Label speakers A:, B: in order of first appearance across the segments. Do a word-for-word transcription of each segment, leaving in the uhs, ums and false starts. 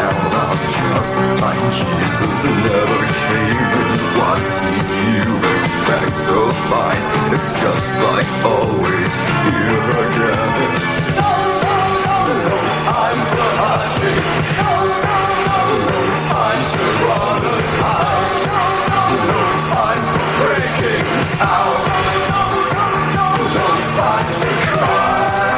A: found out just like Jesus never came. And what did you expect to find? It's just like always here again. It's no, no, no, no time for hiding. No, no, no, no time to run and hide. No, no, no time for breaking out. No, no, no, no time to cry.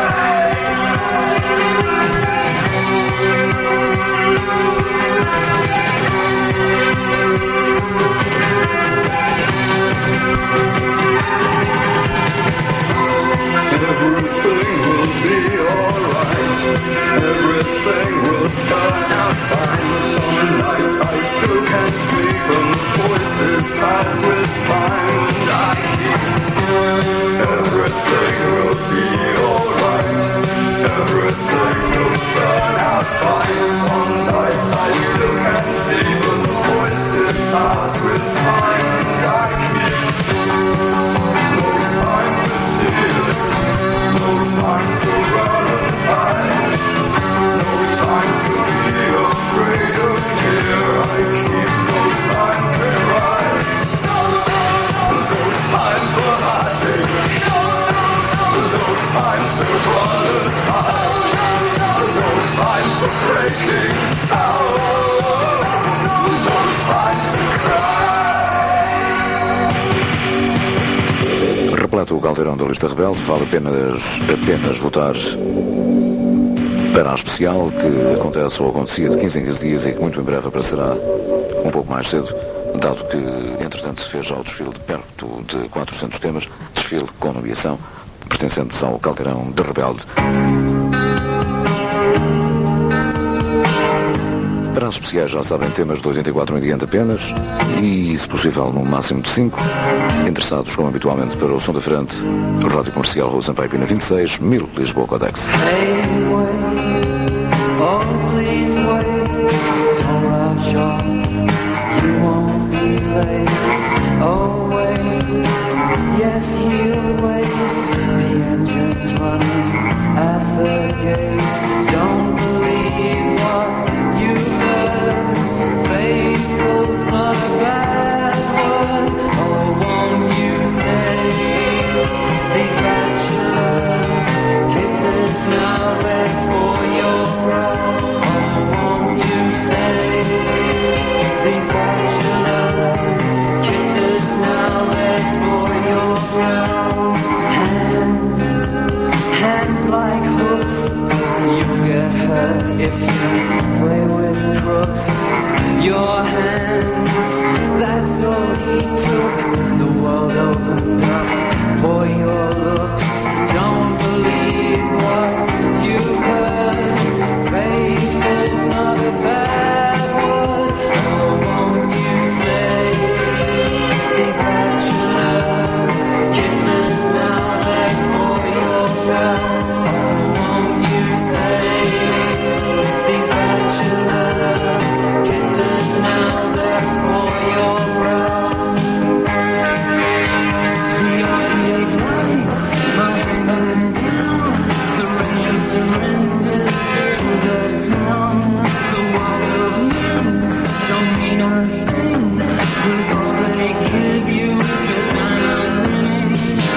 A: Everything will be alright. Everything will turn out fine. Some nights I still can't sleep and the voices pass with time. And I keep everything will be alright. Everything will turn out fine. Some nights I still can't sleep and the voices pass with time. And I keep no time for tears. No time to run and hide. No time to be afraid of fear. I keep no time to rise. No, no, no, no time for hiding. No, no, no, no time to run and hide. No, no, no time for breaking out. No time to cry.
B: Repleto o caldeirão da lista rebelde, vale apenas, apenas votar para a especial que acontece ou acontecia de quinze em quinze dias e que muito em breve aparecerá um pouco mais cedo, dado que entretanto se fez já o desfile de perto de quatrocentos temas, desfile com nomeação pertencentes ao caldeirão de rebelde. Para as especiais já sabem, temas de oitenta e quatro em diante apenas e, se possível, no máximo de cinco. Interessados, como habitualmente, para o som da frente, Rádio Comercial Rua Sampaio Pina vinte e seis, mil Lisboa Codex.
C: Hey, wait, oh please wait, don't rush off, you won't be late. Oh wait, yes he'll wait, the engine's running at the gate. Don't believe what you heard, faithful's not a bad word. Oh, won't you say these bachelor kisses now ready for your brow? Oh, won't you say these bachelor kisses now ready for your brow? Hands, hands like hooks, you'll get hurt if you play with crooks. Your hand, that's all he took. The world opened up for your looks. Don't believe what you heard. Faithful's not a bad word. Oh, won't you say these bachelor kisses now there for your brow? Oh, won't you say these bachelor kisses now there for your brow? The arcade lights are hanging down. The rain surrenders to the town. The world of men don't mean a thing, 'cause all they give you is a diamond ring.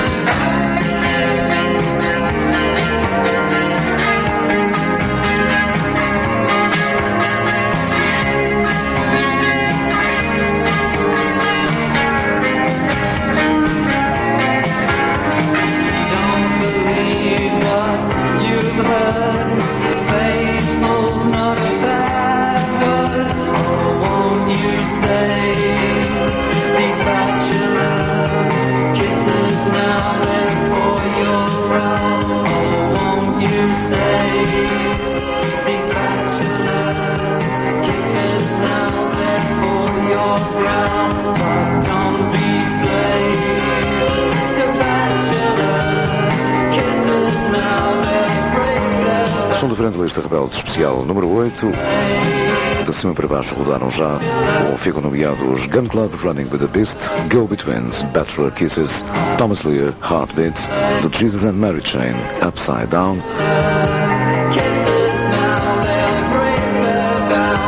C: Don't believe what you've heard. Faithful's not a bad word. Oh, won't you say these bachelor kisses now there for your brow? Oh, won't you say these bachelor kisses now there for your brow? But don't be slave to bachelor kisses now there break their.
B: Som da frente da lista rebelde especial número oito. De cima para baixo rodaram já ou ficam nomeados Gun Club, Running with the Beast, Go Betweens, Bachelor Kisses, Thomas Lear, Heartbeat, The Jesus and Mary Chain, Upside Down,
C: Kisses now they'll break their vows.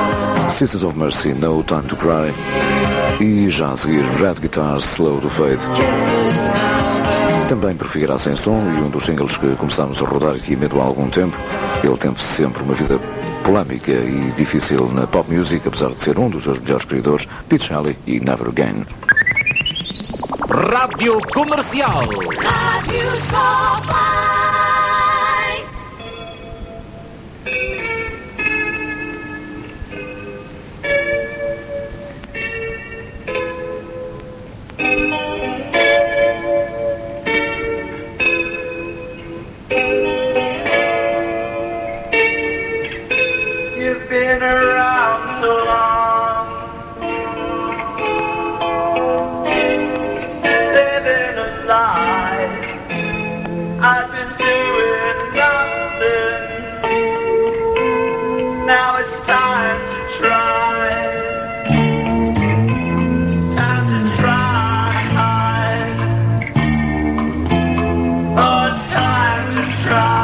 B: Sisters of Mercy, No Time to Cry. E já a seguir, Red Guitars, Slow to Fade. Também por Figueira Sem Som e um dos singles que começámos a rodar aqui medo há algum tempo. Ele teve sempre uma vida polémica e difícil na pop music, apesar de ser um dos seus melhores criadores, Pete Shelley e Never Again.
D: Rádio Comercial.
E: Rádio Spotlight.
A: You've been around so long, living a lie. I've been doing nothing. Now it's time to try. Time to try. Oh, it's time to try.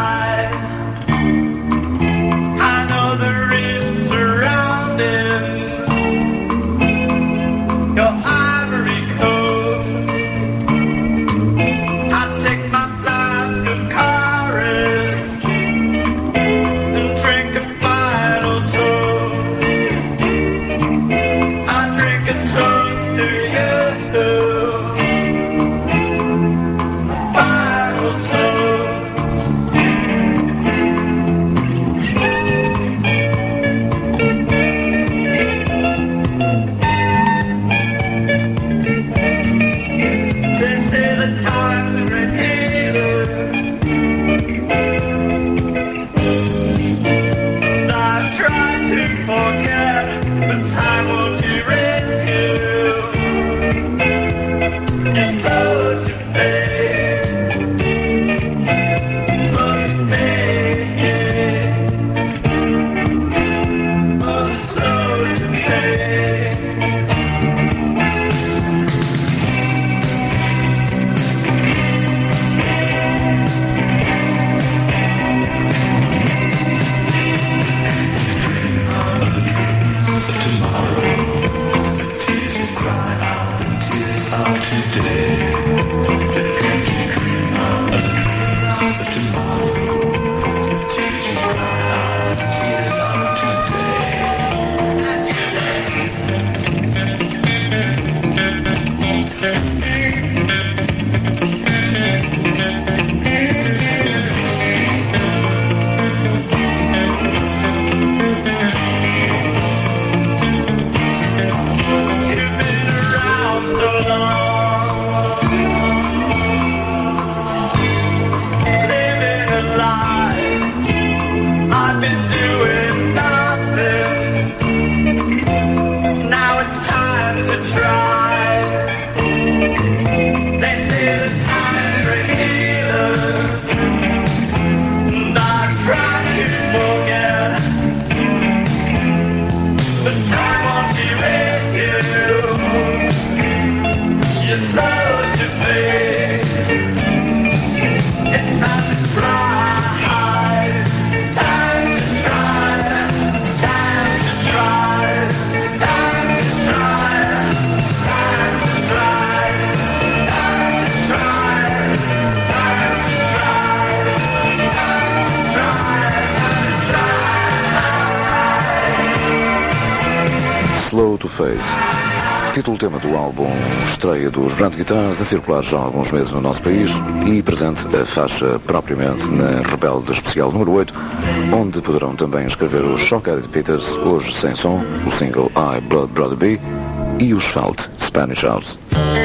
B: Slow to Fade. Título tema do álbum estreia dos Red Guitars, a circular já há alguns meses no nosso país e presente a faixa propriamente na Rebelde Especial número oito, onde poderão também escrever os Shockheaded Peters, hoje sem som, o single I Blood Brother B e os Felt Spanish House.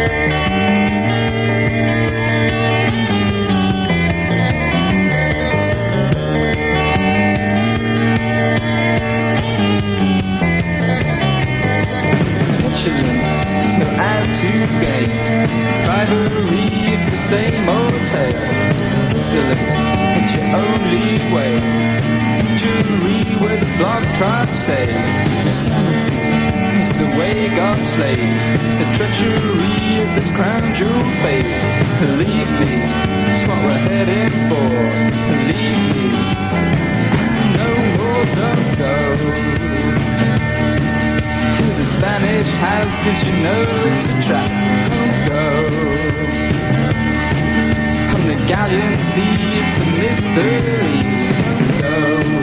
C: Rivalry, it's the same old tale. Still, it's your only way. Jewelry where the blood tribes stay. Insanity is the way God slays. The treachery of this crown jewel phase. Believe me, it's what we're heading for. Believe me, no more don't go. house, cause you know it's a trap. Don't go. On the galleon sea, it's a mystery. Don't go.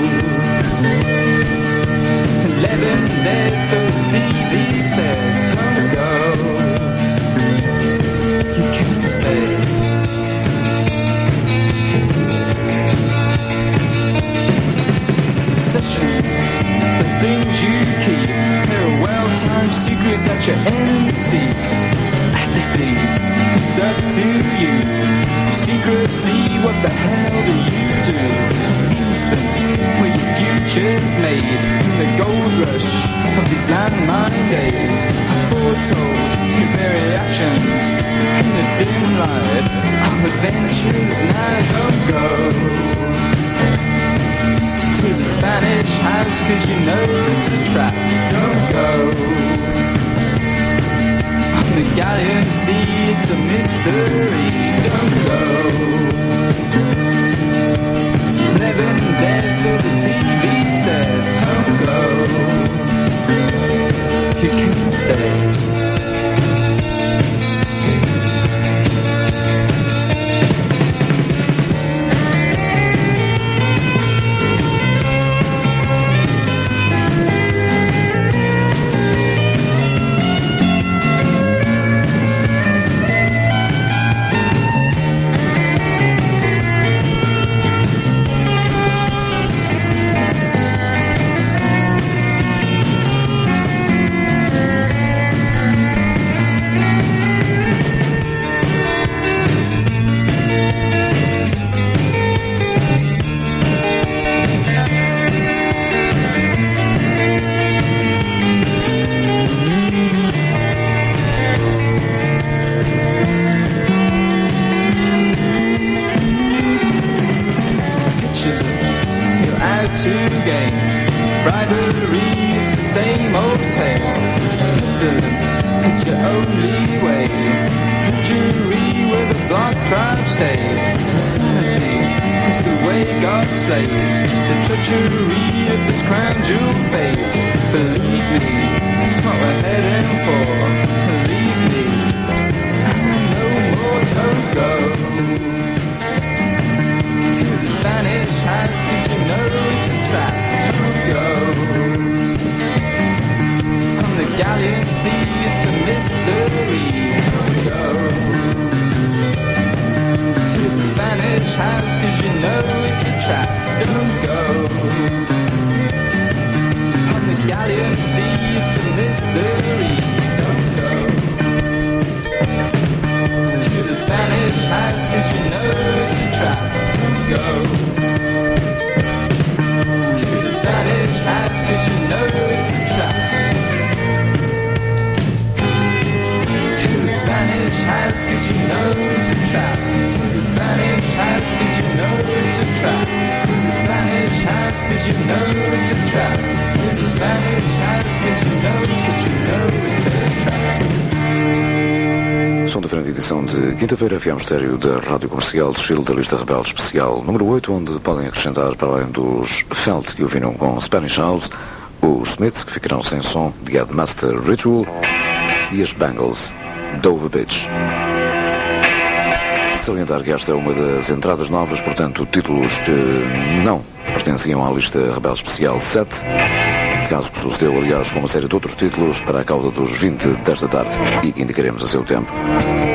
C: Eleven dead, so the T V says, don't go. You can't stay. Sessions, the things you keep, they're a well-timed secret that your enemies seek. Apathy, it's up to you. Secrecy, what the hell do you do? Innocence, where your future's made. In the gold rush of these landmine days, I foretold your very actions. In the dim light of adventures, now don't go to the Spanish house, cause you know it's a trap. Don't go. On the galleon sea, it's a mystery. Don't go. Eleven dead, so the T V says, don't go. You can stay.
B: Quinta-feira, F M Estéreo da Rádio Comercial, desfile da lista Rebelde Especial número oito, onde podem acrescentar, para além dos Felt, que ouviram com Spanish House, os Smiths, que ficarão sem som, The Headmaster Ritual, e as Bangles, Dover Beach. Salientar que esta é uma das entradas novas, portanto, títulos que não pertenciam à lista Rebelde Especial sete, caso que sucedeu, aliás, com uma série de outros títulos para a cauda dos vinte desta tarde, e indicaremos a seu tempo.